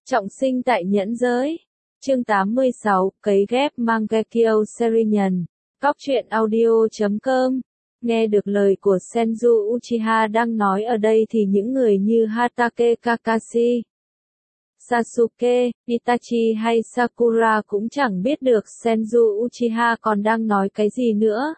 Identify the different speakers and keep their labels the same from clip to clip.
Speaker 1: Trọng sinh tại nhẫn giới. Chương 86, cấy ghép Mangekyo Seriyan. Cóc truyện audio.com. Nghe được lời của Senju Uchiha đang nói ở đây thì những người như Hatake Kakashi, Sasuke, Itachi hay Sakura cũng chẳng biết được Senju Uchiha còn đang nói cái gì nữa.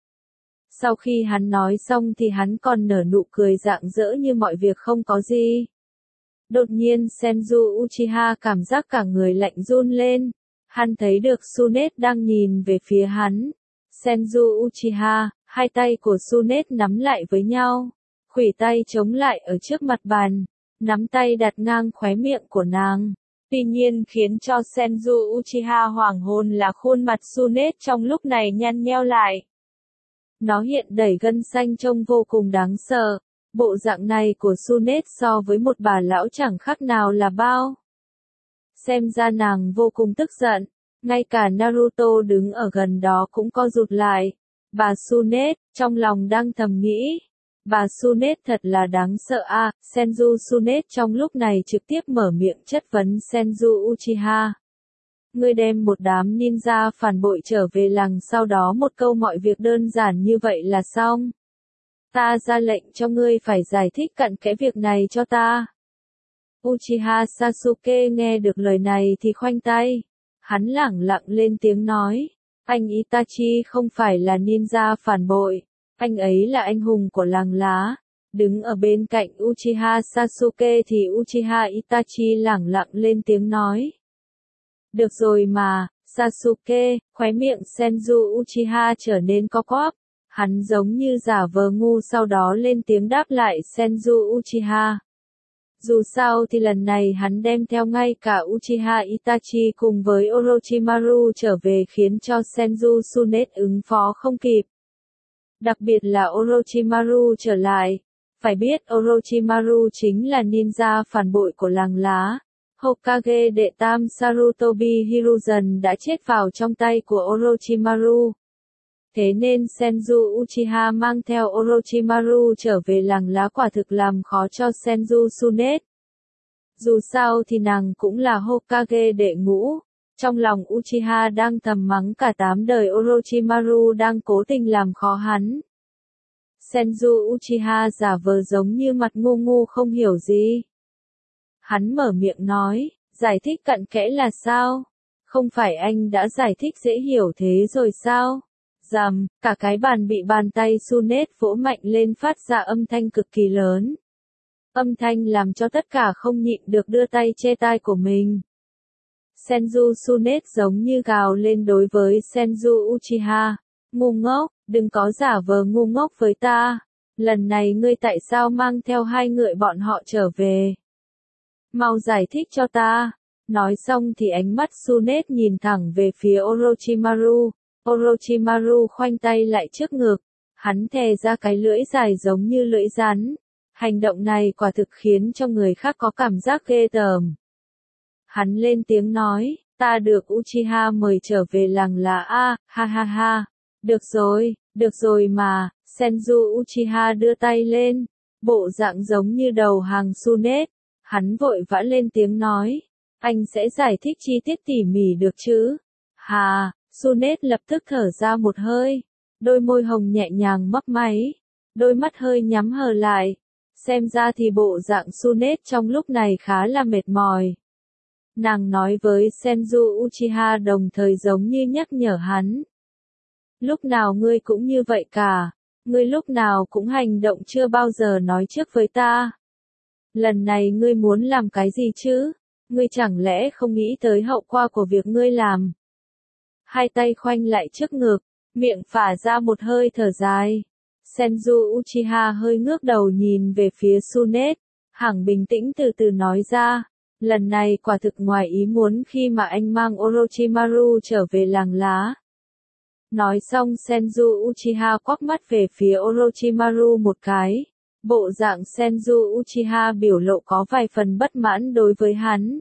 Speaker 1: Sau khi hắn nói xong thì hắn còn nở nụ cười rạng rỡ như mọi việc không có gì. Đột nhiên Senju Uchiha cảm giác cả người lạnh run lên. Hắn thấy được Tsunade đang nhìn về phía hắn. Senju Uchiha, hai tay của Tsunade nắm lại với nhau. Khuỷu tay chống lại ở trước mặt bàn. Nắm tay đặt ngang khóe miệng của nàng. Tuy nhiên khiến cho Senju Uchiha hoảng hồn là khuôn mặt Tsunade trong lúc này nhăn nheo lại. Nó hiện đầy gân xanh trông vô cùng đáng sợ. Bộ dạng này của Tsunade so với một bà lão chẳng khác nào là bao. Xem ra nàng vô cùng tức giận. Ngay cả Naruto đứng ở gần đó cũng co rụt lại. Bà Tsunade, trong lòng đang thầm nghĩ. Bà Tsunade thật là đáng sợ a. Senju Tsunade trong lúc này trực tiếp mở miệng chất vấn Senju Uchiha. Ngươi đem một đám ninja phản bội trở về làng, sau đó một câu mọi việc đơn giản như vậy là xong. Ta ra lệnh cho ngươi phải giải thích cặn kẽ việc này cho ta. Uchiha Sasuke nghe được lời này thì khoanh tay. Hắn lẳng lặng lên tiếng nói. Anh Itachi không phải là ninja phản bội. Anh ấy là anh hùng của làng lá. Đứng ở bên cạnh Uchiha Sasuke thì Uchiha Itachi lẳng lặng lên tiếng nói. Được rồi mà, Sasuke, khóe miệng Senju Uchiha trở nên co quắp. Hắn giống như giả vờ ngu sau đó lên tiếng đáp lại Senju Uchiha. Dù sao thì lần này hắn đem theo ngay cả Uchiha Itachi cùng với Orochimaru trở về khiến cho Senju Tsunade ứng phó không kịp. Đặc biệt là Orochimaru trở lại. Phải biết Orochimaru chính là ninja phản bội của làng lá. Hokage đệ tam Sarutobi Hiruzen đã chết vào trong tay của Orochimaru. Thế nên Senju Uchiha mang theo Orochimaru trở về làng lá quả thực làm khó cho Senju Tsunade. Dù sao thì nàng cũng là Hokage đệ ngũ. Trong lòng Uchiha đang thầm mắng cả 8 đời Orochimaru đang cố tình làm khó hắn. Senju Uchiha giả vờ giống như mặt ngu ngu không hiểu gì. Hắn mở miệng nói, giải thích cặn kẽ là sao? Không phải anh đã giải thích dễ hiểu thế rồi sao? Rầm, cả cái bàn bị bàn tay Tsunade vỗ mạnh lên phát ra âm thanh cực kỳ lớn. Âm thanh làm cho tất cả không nhịn được đưa tay che tai của mình. Senju Tsunade giống như gào lên đối với Senju Uchiha. Ngu ngốc, đừng có giả vờ ngu ngốc với ta. Lần này ngươi tại sao mang theo hai người bọn họ trở về? Mau giải thích cho ta. Nói xong thì ánh mắt Tsunade nhìn thẳng về phía Orochimaru. Orochimaru khoanh tay lại trước ngực. Hắn thè ra cái lưỡi dài giống như lưỡi rắn. Hành động này quả thực khiến cho người khác có cảm giác ghê tởm. Hắn lên tiếng nói, ta được Uchiha mời trở về làng lá a, ha ha ha. Được rồi mà. Senju Uchiha đưa tay lên. Bộ dạng giống như đầu hàng Tsunade. Hắn vội vã lên tiếng nói, anh sẽ giải thích chi tiết tỉ mỉ được chứ? Hà, Tsunade lập tức thở ra một hơi. Đôi môi hồng nhẹ nhàng mấp máy. Đôi mắt hơi nhắm hờ lại. Xem ra thì bộ dạng Tsunade trong lúc này khá là mệt mỏi. Nàng nói với Senju Uchiha đồng thời giống như nhắc nhở hắn. Lúc nào ngươi cũng như vậy cả. Ngươi lúc nào cũng hành động chưa bao giờ nói trước với ta. Lần này ngươi muốn làm cái gì chứ? Ngươi chẳng lẽ không nghĩ tới hậu quả của việc ngươi làm? Hai tay khoanh lại trước ngực, miệng phả ra một hơi thở dài. Senju Uchiha hơi ngước đầu nhìn về phía Tsunade. Hắn bình tĩnh từ từ nói ra. Lần này quả thực ngoài ý muốn khi mà anh mang Orochimaru trở về làng lá. Nói xong Senju Uchiha quắc mắt về phía Orochimaru một cái. Bộ dạng Senju Uchiha biểu lộ có vài phần bất mãn đối với hắn.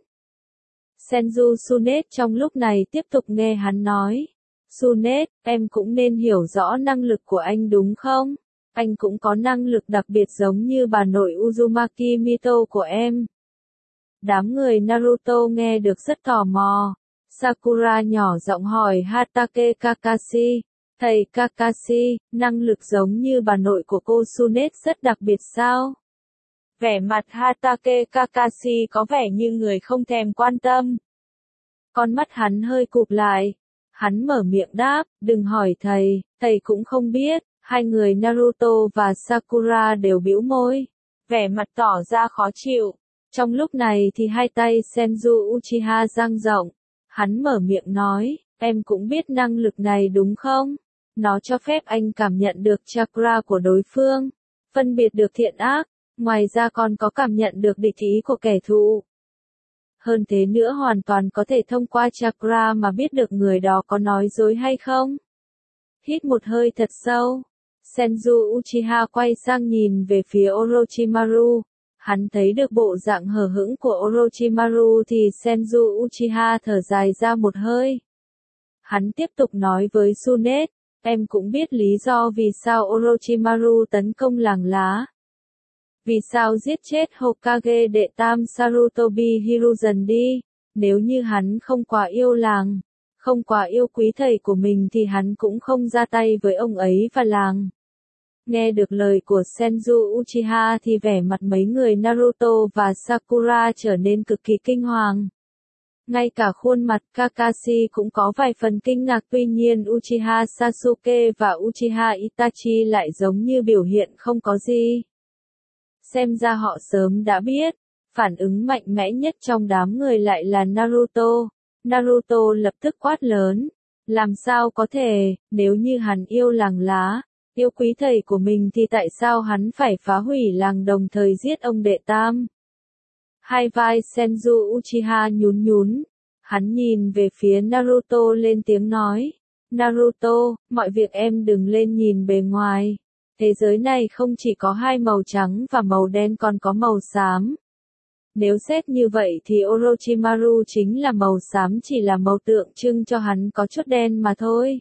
Speaker 1: Senju Tsunade trong lúc này tiếp tục nghe hắn nói. Tsunade, em cũng nên hiểu rõ năng lực của anh đúng không? Anh cũng có năng lực đặc biệt giống như bà nội Uzumaki Mito của em. Đám người Naruto nghe được rất tò mò. Sakura nhỏ giọng hỏi Hatake Kakashi, thầy Kakashi, năng lực giống như bà nội của cô Tsunade rất đặc biệt sao? Vẻ mặt Hatake Kakashi có vẻ như người không thèm quan tâm. Con mắt hắn hơi cụp lại. Hắn mở miệng đáp, đừng hỏi thầy cũng không biết. Hai người Naruto và Sakura đều bĩu môi, vẻ mặt tỏ ra khó chịu. Trong lúc này thì hai tay Senju Uchiha dang rộng. Hắn mở miệng nói, em cũng biết năng lực này đúng không? Nó cho phép anh cảm nhận được chakra của đối phương, phân biệt được thiện ác, ngoài ra còn có cảm nhận được địch ý của kẻ thù. Hơn thế nữa hoàn toàn có thể thông qua chakra mà biết được người đó có nói dối hay không. Hít một hơi thật sâu, Senju Uchiha quay sang nhìn về phía Orochimaru. Hắn thấy được bộ dạng hờ hững của Orochimaru thì Senju Uchiha thở dài ra một hơi. Hắn tiếp tục nói với Tsunade, em cũng biết lý do vì sao Orochimaru tấn công làng lá. Vì sao giết chết Hokage đệ tam Sarutobi Hiruzen đi? Nếu như hắn không quá yêu làng, không quá yêu quý thầy của mình thì hắn cũng không ra tay với ông ấy và làng. Nghe được lời của Senju Uchiha thì vẻ mặt mấy người Naruto và Sakura trở nên cực kỳ kinh hoàng. Ngay cả khuôn mặt Kakashi cũng có vài phần kinh ngạc, tuy nhiên Uchiha Sasuke và Uchiha Itachi lại giống như biểu hiện không có gì. Xem ra họ sớm đã biết, phản ứng mạnh mẽ nhất trong đám người lại là Naruto. Naruto lập tức quát lớn, làm sao có thể, nếu như hắn yêu làng lá, yêu quý thầy của mình thì tại sao hắn phải phá hủy làng đồng thời giết ông đệ tam? Hai vai Senju Uchiha nhún nhún, hắn nhìn về phía Naruto lên tiếng nói, Naruto, mọi việc em đừng lên nhìn bề ngoài. Thế giới này không chỉ có hai màu trắng và màu đen còn có màu xám. Nếu xét như vậy thì Orochimaru chính là màu xám, chỉ là màu tượng trưng cho hắn có chút đen mà thôi.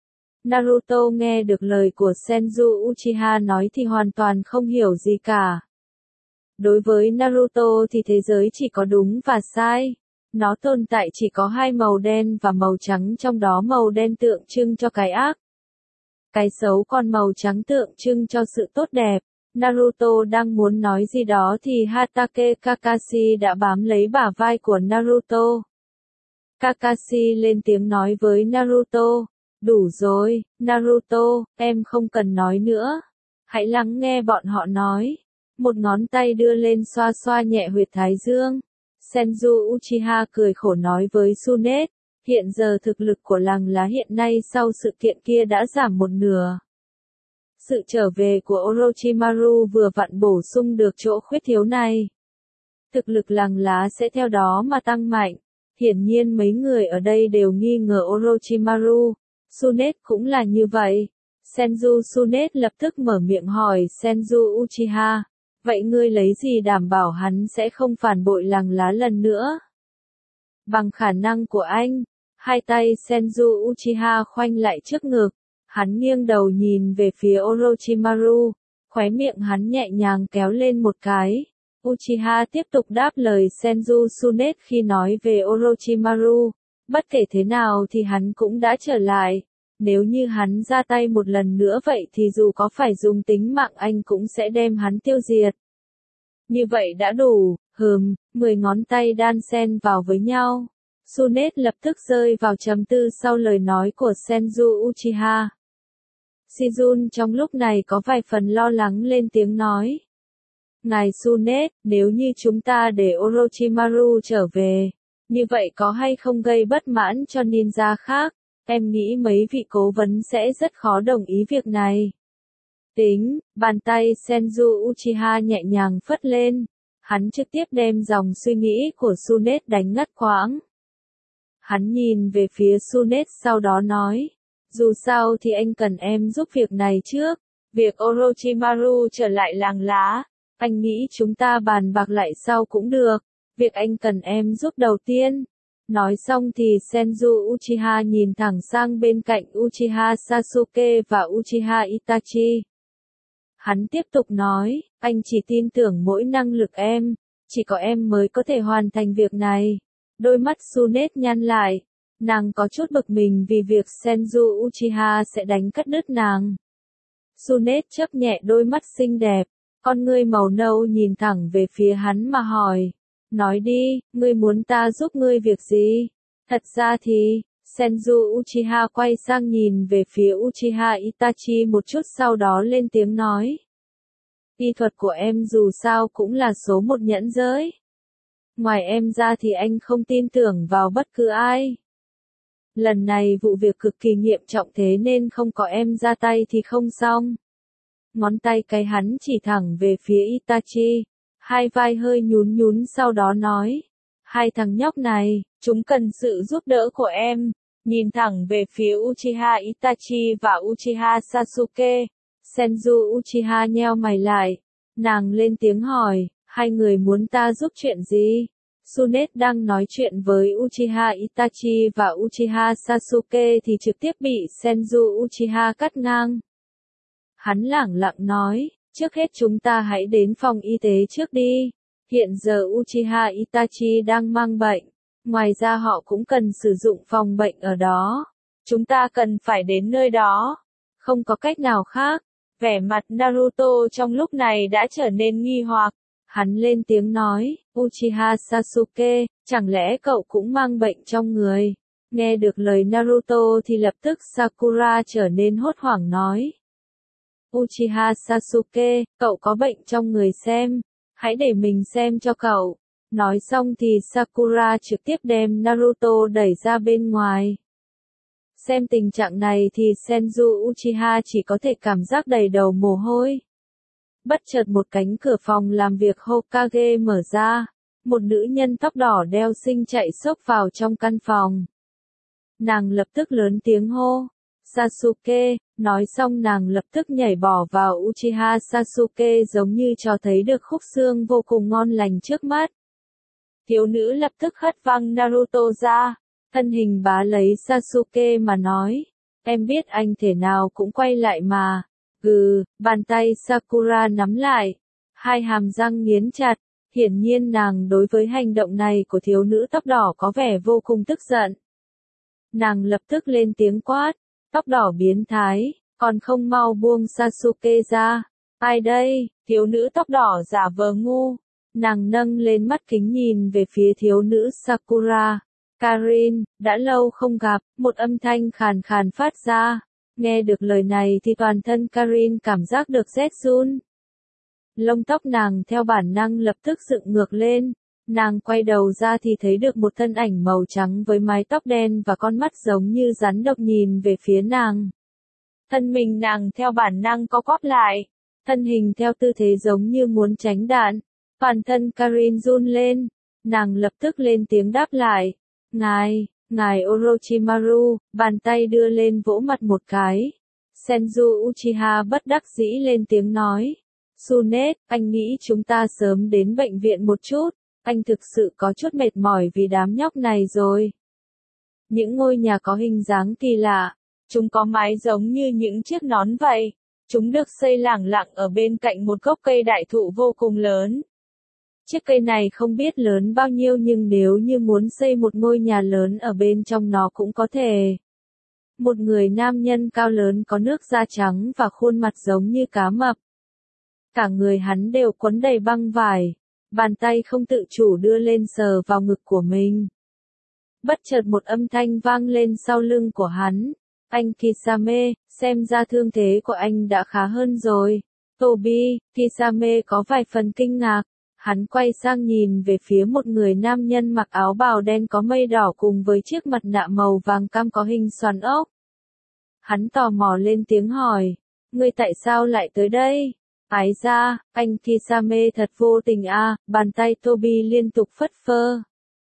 Speaker 1: Naruto nghe được lời của Senju Uchiha nói thì hoàn toàn không hiểu gì cả. Đối với Naruto thì thế giới chỉ có đúng và sai. Nó tồn tại chỉ có hai màu đen và màu trắng, trong đó màu đen tượng trưng cho cái ác, cái xấu, còn màu trắng tượng trưng cho sự tốt đẹp. Naruto đang muốn nói gì đó thì Hatake Kakashi đã bám lấy bả vai của Naruto. Kakashi lên tiếng nói với Naruto, đủ rồi, Naruto, em không cần nói nữa. Hãy lắng nghe bọn họ nói. Một ngón tay đưa lên xoa xoa nhẹ huyệt thái dương. Senju Uchiha cười khổ nói với Tsunade, hiện giờ thực lực của làng lá hiện nay sau sự kiện kia đã giảm một nửa. Sự trở về của Orochimaru vừa vặn bổ sung được chỗ khuyết thiếu này. Thực lực làng lá sẽ theo đó mà tăng mạnh. Hiển nhiên mấy người ở đây đều nghi ngờ Orochimaru. Tsunade cũng là như vậy. Senju Tsunade lập tức mở miệng hỏi Senju Uchiha, vậy ngươi lấy gì đảm bảo hắn sẽ không phản bội làng lá lần nữa? Bằng khả năng của anh. Hai tay Senju Uchiha khoanh lại trước ngực. Hắn nghiêng đầu nhìn về phía Orochimaru. Khóe miệng hắn nhẹ nhàng kéo lên một cái. Uchiha tiếp tục đáp lời Senju Tsunade khi nói về Orochimaru. Bất kể thế nào thì hắn cũng đã trở lại. Nếu như hắn ra tay một lần nữa vậy thì dù có phải dùng tính mạng anh cũng sẽ đem hắn tiêu diệt. Như vậy đã đủ, 10 ngón tay đan xen vào với nhau. Tsunade lập tức rơi vào trầm tư sau lời nói của Senju Uchiha. Shizun trong lúc này có vài phần lo lắng lên tiếng nói. Ngài Tsunade, nếu như chúng ta để Orochimaru trở về, như vậy có hay không gây bất mãn cho ninja khác? Em nghĩ mấy vị cố vấn sẽ rất khó đồng ý việc này. Tính, bàn tay Senju Uchiha nhẹ nhàng phất lên. Hắn trực tiếp đem dòng suy nghĩ của Tsunade đánh ngắt quãng. Hắn nhìn về phía Tsunade sau đó nói, dù sao thì anh cần em giúp việc này trước. Việc Orochimaru trở lại làng lá, anh nghĩ chúng ta bàn bạc lại sau cũng được. Việc anh cần em giúp đầu tiên. Nói xong thì Senju Uchiha nhìn thẳng sang bên cạnh Uchiha Sasuke và Uchiha Itachi. Hắn tiếp tục nói, anh chỉ tin tưởng mỗi năng lực em. Chỉ có em mới có thể hoàn thành việc này. Đôi mắt Tsunade nhăn lại. Nàng có chút bực mình vì việc Senju Uchiha sẽ đánh cắt đứt nàng. Tsunade chớp nhẹ đôi mắt xinh đẹp. Con ngươi màu nâu nhìn thẳng về phía hắn mà hỏi. Nói đi, ngươi muốn ta giúp ngươi việc gì? Thật ra thì, Senju Uchiha quay sang nhìn về phía Uchiha Itachi một chút sau đó lên tiếng nói. Y thuật của em dù sao cũng là số một nhẫn giới. Ngoài em ra thì anh không tin tưởng vào bất cứ ai. Lần này vụ việc cực kỳ nghiêm trọng thế nên không có em ra tay thì không xong. Ngón tay cái hắn chỉ thẳng về phía Itachi. Hai vai hơi nhún nhún sau đó nói. Hai thằng nhóc này, chúng cần sự giúp đỡ của em. Nhìn thẳng về phía Uchiha Itachi và Uchiha Sasuke. Senju Uchiha nheo mày lại. Nàng lên tiếng hỏi, hai người muốn ta giúp chuyện gì? Tsunade đang nói chuyện với Uchiha Itachi và Uchiha Sasuke thì trực tiếp bị Senju Uchiha cắt ngang. Hắn lẳng lặng nói, trước hết chúng ta hãy đến phòng y tế trước đi. Hiện giờ Uchiha Itachi đang mang bệnh. Ngoài ra họ cũng cần sử dụng phòng bệnh ở đó. Chúng ta cần phải đến nơi đó. Không có cách nào khác. Vẻ mặt Naruto trong lúc này đã trở nên nghi hoặc. Hắn lên tiếng nói, Uchiha Sasuke, chẳng lẽ cậu cũng mang bệnh trong người? Nghe được lời Naruto thì lập tức Sakura trở nên hốt hoảng nói. Uchiha Sasuke, cậu có bệnh trong người xem. Hãy để mình xem cho cậu. Nói xong thì Sakura trực tiếp đem Naruto đẩy ra bên ngoài. Xem tình trạng này thì Senju Uchiha chỉ có thể cảm giác đầy đầu mồ hôi. Bất chợt một cánh cửa phòng làm việc Hokage mở ra. Một nữ nhân tóc đỏ đeo xinh chạy xốc vào trong căn phòng. Nàng lập tức lớn tiếng hô. Sasuke, nói xong nàng lập tức nhảy bỏ vào Uchiha Sasuke giống như cho thấy được khúc xương vô cùng ngon lành trước mắt. Thiếu nữ lập tức hất văng Naruto ra. Thân hình bá lấy Sasuke mà nói. Em biết anh thể nào cũng quay lại mà. Bàn tay Sakura nắm lại. Hai hàm răng nghiến chặt. Hiển nhiên nàng đối với hành động này của thiếu nữ tóc đỏ có vẻ vô cùng tức giận. Nàng lập tức lên tiếng quát. Tóc đỏ biến thái, còn không mau buông Sasuke ra. Ai đây? Thiếu nữ tóc đỏ giả vờ ngu. Nàng nâng lên mắt kính nhìn về phía thiếu nữ Sakura. Karin, đã lâu không gặp, một âm thanh khàn khàn phát ra. Nghe được lời này thì toàn thân Karin cảm giác được rét run. Lông tóc nàng theo bản năng lập tức dựng ngược lên. Nàng quay đầu ra thì thấy được một thân ảnh màu trắng với mái tóc đen và con mắt giống như rắn độc nhìn về phía nàng. Thân mình nàng theo bản năng co quắp lại. Thân hình theo tư thế giống như muốn tránh đạn. Toàn thân Karin run lên. Nàng lập tức lên tiếng đáp lại. Ngài Orochimaru, bàn tay đưa lên vỗ mặt một cái. Senju Uchiha bất đắc dĩ lên tiếng nói. Tsunade, anh nghĩ chúng ta sớm đến bệnh viện một chút. Anh thực sự có chút mệt mỏi vì đám nhóc này rồi. Những ngôi nhà có hình dáng kỳ lạ. Chúng có mái giống như những chiếc nón vậy. Chúng được xây lẳng lặng ở bên cạnh một gốc cây đại thụ vô cùng lớn. Chiếc cây này không biết lớn bao nhiêu nhưng nếu như muốn xây một ngôi nhà lớn ở bên trong nó cũng có thể. Một người nam nhân cao lớn có nước da trắng và khuôn mặt giống như cá mập. Cả người hắn đều quấn đầy băng vải. Bàn tay không tự chủ đưa lên sờ vào ngực của mình. Bất chợt một âm thanh vang lên sau lưng của hắn. Anh Kisame, xem ra thương thế của anh đã khá hơn rồi. Tobi, Kisame có vài phần kinh ngạc. Hắn quay sang nhìn về phía một người nam nhân mặc áo bào đen có mây đỏ cùng với chiếc mặt nạ màu vàng cam có hình xoắn ốc. Hắn tò mò lên tiếng hỏi. Ngươi tại sao lại tới đây? Ái ra, anh Kisame thật vô tình à, bàn tay Tobi liên tục phất phơ.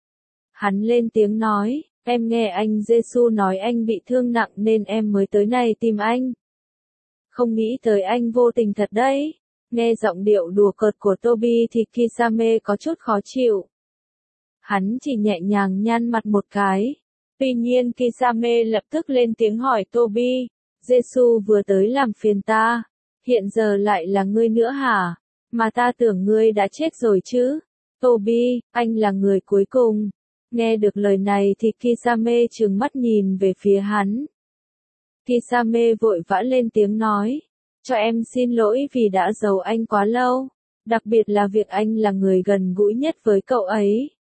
Speaker 1: Hắn lên tiếng nói, em nghe anh Jesu nói anh bị thương nặng nên em mới tới này tìm anh. Không nghĩ tới anh vô tình thật đấy. Nghe giọng điệu đùa cợt của Tobi thì Kisame có chút khó chịu. Hắn chỉ nhẹ nhàng nhăn mặt một cái. Tuy nhiên Kisame lập tức lên tiếng hỏi Tobi, Jesu vừa tới làm phiền ta. Hiện giờ lại là ngươi nữa hả? Mà ta tưởng ngươi đã chết rồi chứ. Tobi, anh là người cuối cùng. Nghe được lời này thì Kisame trừng mắt nhìn về phía hắn. Kisame vội vã lên tiếng nói. Cho em xin lỗi vì đã giấu anh quá lâu. Đặc biệt là việc anh là người gần gũi nhất với cậu ấy.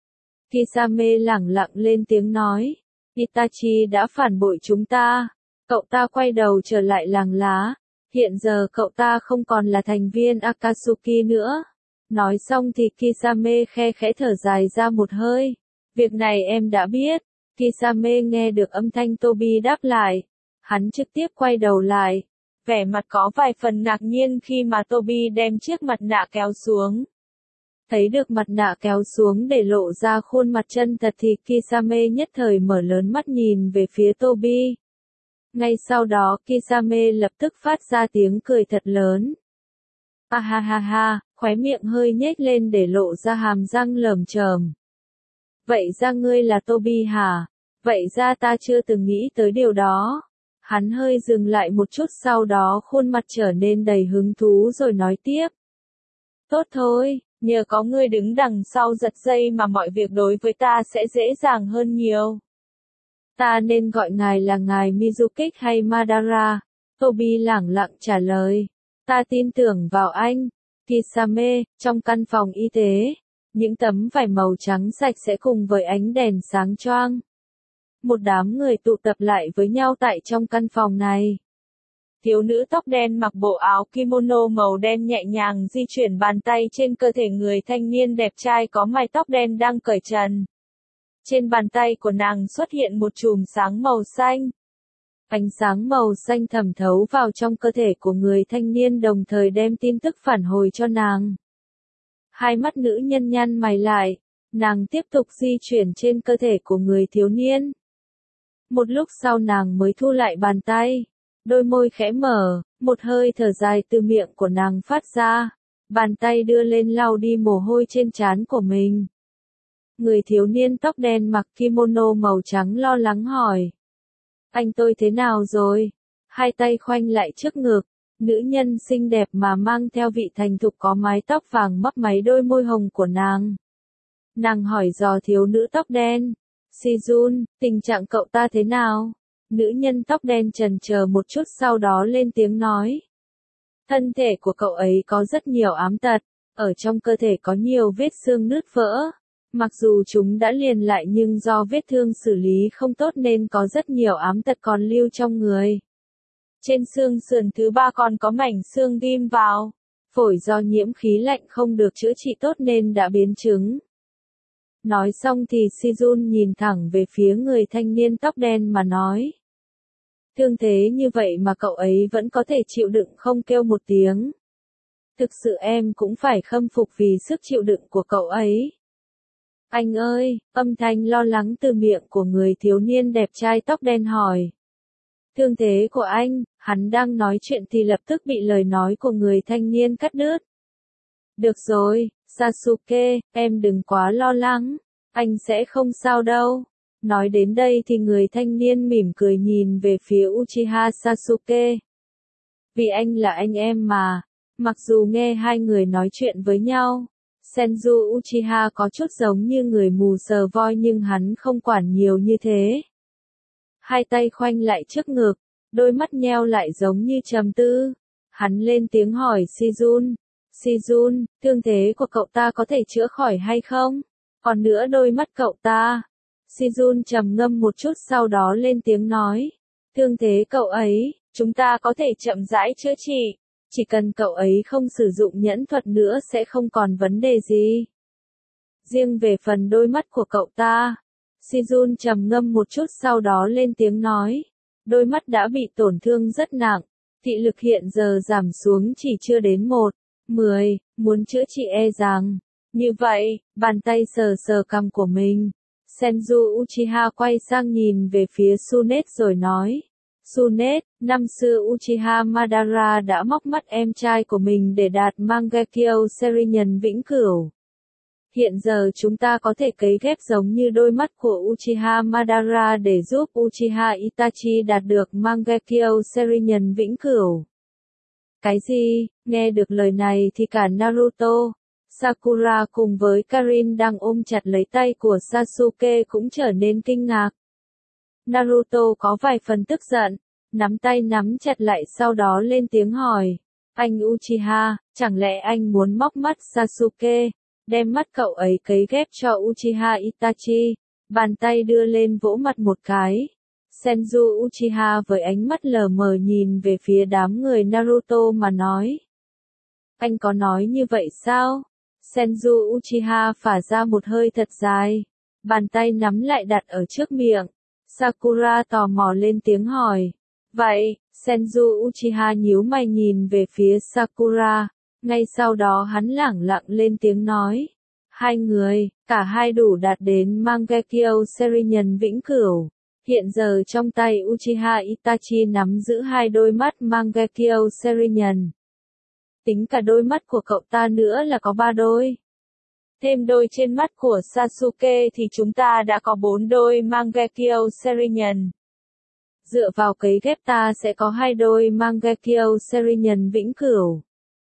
Speaker 1: Kisame lẳng lặng lên tiếng nói. Itachi đã phản bội chúng ta. Cậu ta quay đầu trở lại làng lá. Hiện giờ cậu ta không còn là thành viên Akatsuki nữa. Nói xong thì Kisame khe khẽ thở dài ra một hơi. Việc này em đã biết. Kisame nghe được âm thanh Tobi đáp lại. Hắn trực tiếp quay đầu lại. Vẻ mặt có vài phần ngạc nhiên khi mà Tobi đem chiếc mặt nạ kéo xuống. Thấy được mặt nạ kéo xuống để lộ ra khuôn mặt chân thật thì Kisame nhất thời mở lớn mắt nhìn về phía Tobi. Ngay sau đó Kisame lập tức phát ra tiếng cười thật lớn. Ha ha ha ha, khóe miệng hơi nhếch lên để lộ ra hàm răng lởm chởm. Vậy ra ngươi là Tobi hả? Vậy ra ta chưa từng nghĩ tới điều đó. Hắn hơi dừng lại một chút sau đó khuôn mặt trở nên đầy hứng thú rồi nói tiếp. Tốt thôi, nhờ có ngươi đứng đằng sau giật dây mà mọi việc đối với ta sẽ dễ dàng hơn nhiều. Ta nên gọi ngài là ngài Mizukik hay Madara? Tobi lẳng lặng trả lời. Ta tin tưởng vào anh. Kisame, trong căn phòng y tế, những tấm vải màu trắng sạch sẽ cùng với ánh đèn sáng choang. Một đám người tụ tập lại với nhau tại trong căn phòng này. Thiếu nữ tóc đen mặc bộ áo kimono màu đen nhẹ nhàng di chuyển bàn tay trên cơ thể người thanh niên đẹp trai có mái tóc đen đang cởi trần. Trên bàn tay của nàng xuất hiện một chùm sáng màu xanh. Ánh sáng màu xanh thẩm thấu vào trong cơ thể của người thanh niên đồng thời đem tin tức phản hồi cho nàng. Hai mắt nữ nhân nhăn mày lại, nàng tiếp tục di chuyển trên cơ thể của người thiếu niên. Một lúc sau nàng mới thu lại bàn tay, đôi môi khẽ mở, một hơi thở dài từ miệng của nàng phát ra, bàn tay đưa lên lau đi mồ hôi trên trán của mình. Người thiếu niên tóc đen mặc kimono màu trắng lo lắng hỏi. Anh tôi thế nào rồi? Hai tay khoanh lại trước ngực, nữ nhân xinh đẹp mà mang theo vị thành thục có mái tóc vàng mấp máy đôi môi hồng của nàng. Nàng hỏi dò thiếu nữ tóc đen. Sejun, tình trạng cậu ta thế nào? Nữ nhân tóc đen chần chờ một chút sau đó lên tiếng nói. Thân thể của cậu ấy có rất nhiều ám tật, ở trong cơ thể có nhiều vết xương nứt vỡ. Mặc dù chúng đã liền lại nhưng do vết thương xử lý không tốt nên có rất nhiều ám tật còn lưu trong người. Trên xương sườn thứ ba còn có mảnh xương ghim vào. Phổi do nhiễm khí lạnh không được chữa trị tốt nên đã biến chứng. Nói xong thì Sejun nhìn thẳng về phía người thanh niên tóc đen mà nói. Thương thế như vậy mà cậu ấy vẫn có thể chịu đựng không kêu một tiếng. Thực sự em cũng phải khâm phục vì sức chịu đựng của cậu ấy. Anh ơi, âm thanh lo lắng từ miệng của người thiếu niên đẹp trai tóc đen hỏi. Thương thế của anh, hắn đang nói chuyện thì lập tức bị lời nói của người thanh niên cắt đứt. Được rồi, Sasuke, em đừng quá lo lắng, anh sẽ không sao đâu. Nói đến đây thì người thanh niên mỉm cười nhìn về phía Uchiha Sasuke. Vì anh là anh em mà, mặc dù nghe hai người nói chuyện với nhau, Senju Uchiha có chút giống như người mù sờ voi nhưng hắn không quản nhiều như thế. Hai tay khoanh lại trước ngực, đôi mắt nheo lại giống như trầm tư. Hắn lên tiếng hỏi Sejun. Sejun, thương thế của cậu ta có thể chữa khỏi hay không? Còn nữa đôi mắt cậu ta. Sejun trầm ngâm một chút sau đó lên tiếng nói. Thương thế cậu ấy, chúng ta có thể chậm rãi chữa trị. Chỉ cần cậu ấy không sử dụng nhẫn thuật nữa sẽ không còn vấn đề gì. Riêng về phần đôi mắt của cậu ta, Sejun trầm ngâm một chút sau đó lên tiếng nói. Đôi mắt đã bị tổn thương rất nặng, thị lực hiện giờ giảm xuống chỉ chưa đến 1/10, muốn chữa trị e rằng. Như vậy, bàn tay sờ sờ cằm của mình. Senju Uchiha quay sang nhìn về phía Tsunade rồi nói. Tsunade, năm xưa Uchiha Madara đã móc mắt em trai của mình để đạt Mangekyo Sharingan vĩnh cửu. Hiện giờ chúng ta có thể cấy ghép giống như đôi mắt của Uchiha Madara để giúp Uchiha Itachi đạt được Mangekyo Sharingan vĩnh cửu. Cái gì? Nghe được lời này thì cả Naruto, Sakura cùng với Karin đang ôm chặt lấy tay của Sasuke cũng trở nên kinh ngạc. Naruto có vài phần tức giận, nắm tay nắm chặt lại sau đó lên tiếng hỏi. Anh Uchiha, chẳng lẽ anh muốn móc mắt Sasuke, đem mắt cậu ấy cấy ghép cho Uchiha Itachi, bàn tay đưa lên vỗ mặt một cái. Senju Uchiha với ánh mắt lờ mờ nhìn về phía đám người Naruto mà nói. Anh có nói như vậy sao? Senju Uchiha phả ra một hơi thật dài, bàn tay nắm lại đặt ở trước miệng. Sakura tò mò lên tiếng hỏi. Vậy, Senju Uchiha nhíu mày nhìn về phía Sakura, ngay sau đó hắn lẳng lặng lên tiếng nói. Hai người, cả hai đủ đạt đến Mangekyo Sharingan vĩnh cửu. Hiện giờ trong tay Uchiha Itachi nắm giữ hai đôi mắt Mangekyo Sharingan. Tính cả đôi mắt của cậu ta nữa là có 3 đôi. Thêm đôi trên mắt của Sasuke thì chúng ta đã có 4 đôi Mangekyo Sharingan. Dựa vào cấy ghép ta sẽ có 2 đôi Mangekyo Sharingan vĩnh cửu.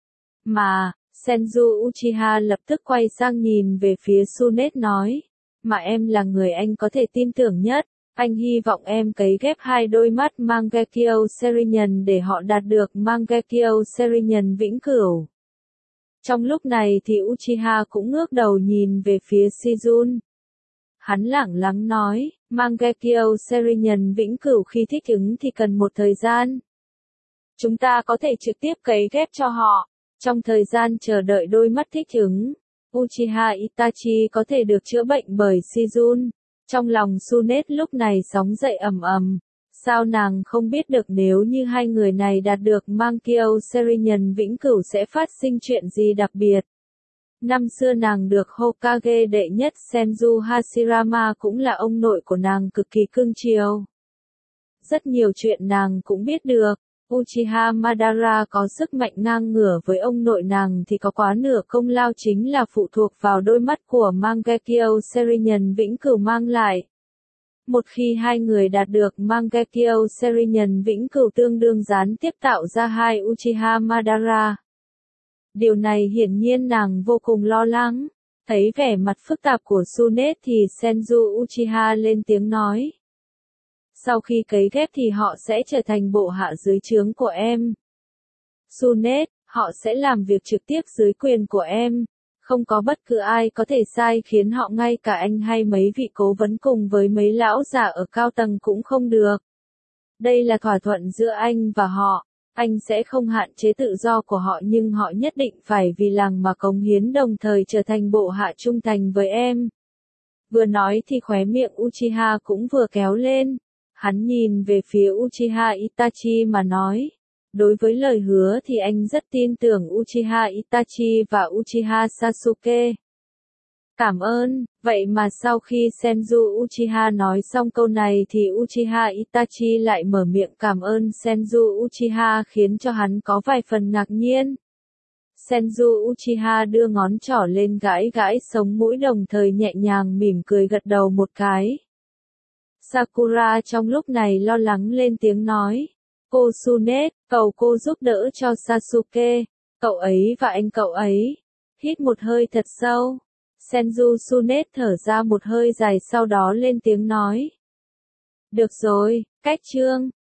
Speaker 1: Mà, Senju Uchiha lập tức quay sang nhìn về phía Tsunade nói. Mà em là người anh có thể tin tưởng nhất. Anh hy vọng em cấy ghép 2 đôi mắt Mangekyo Sharingan để họ đạt được Mangekyo Sharingan vĩnh cửu. Trong lúc này thì Uchiha cũng ngước đầu nhìn về phía Shizun. Hắn lẳng lặng nói, Mangekyo Sharingan vĩnh cửu khi thích ứng thì cần một thời gian. Chúng ta có thể trực tiếp cấy ghép cho họ. Trong thời gian chờ đợi đôi mắt thích ứng, Uchiha Itachi có thể được chữa bệnh bởi Shizun. Trong lòng Tsunade lúc này sóng dậy ầm ầm. Sao nàng không biết được nếu như hai người này đạt được Mangekyo Sharingan vĩnh cửu sẽ phát sinh chuyện gì đặc biệt. Năm xưa nàng được Hokage đệ nhất Senju Hashirama cũng là ông nội của nàng cực kỳ cưng chiều. Rất nhiều chuyện nàng cũng biết được. Uchiha Madara có sức mạnh ngang ngửa với ông nội nàng thì có quá nửa công lao chính là phụ thuộc vào đôi mắt của Mangekyo Sharingan vĩnh cửu mang lại. Một khi hai người đạt được Mangekyo Sharingan vĩnh cửu tương đương gián tiếp tạo ra hai Uchiha Madara. Điều này hiển nhiên nàng vô cùng lo lắng. Thấy vẻ mặt phức tạp của Tsunade thì Senju Uchiha lên tiếng nói. Sau khi cấy ghép thì họ sẽ trở thành bộ hạ dưới trướng của em. Tsunade, họ sẽ làm việc trực tiếp dưới quyền của em. Không có bất cứ ai có thể sai khiến họ, ngay cả anh hay mấy vị cố vấn cùng với mấy lão già ở cao tầng cũng không được. Đây là thỏa thuận giữa anh và họ. Anh sẽ không hạn chế tự do của họ nhưng họ nhất định phải vì làng mà cống hiến đồng thời trở thành bộ hạ trung thành với em. Vừa nói thì khóe miệng Uchiha cũng vừa kéo lên. Hắn nhìn về phía Uchiha Itachi mà nói. Đối với lời hứa thì anh rất tin tưởng Uchiha Itachi và Uchiha Sasuke. Cảm ơn, vậy mà sau khi Senju Uchiha nói xong câu này thì Uchiha Itachi lại mở miệng cảm ơn Senju Uchiha khiến cho hắn có vài phần ngạc nhiên. Senju Uchiha đưa ngón trỏ lên gãi gãi sống mũi đồng thời nhẹ nhàng mỉm cười gật đầu một cái. Sakura trong lúc này lo lắng lên tiếng nói. Cô Tsunade, cầu cô giúp đỡ cho Sasuke, cậu ấy và anh cậu ấy. Hít một hơi thật sâu. Senju Tsunade thở ra một hơi dài sau đó lên tiếng nói. Được rồi, cách chương.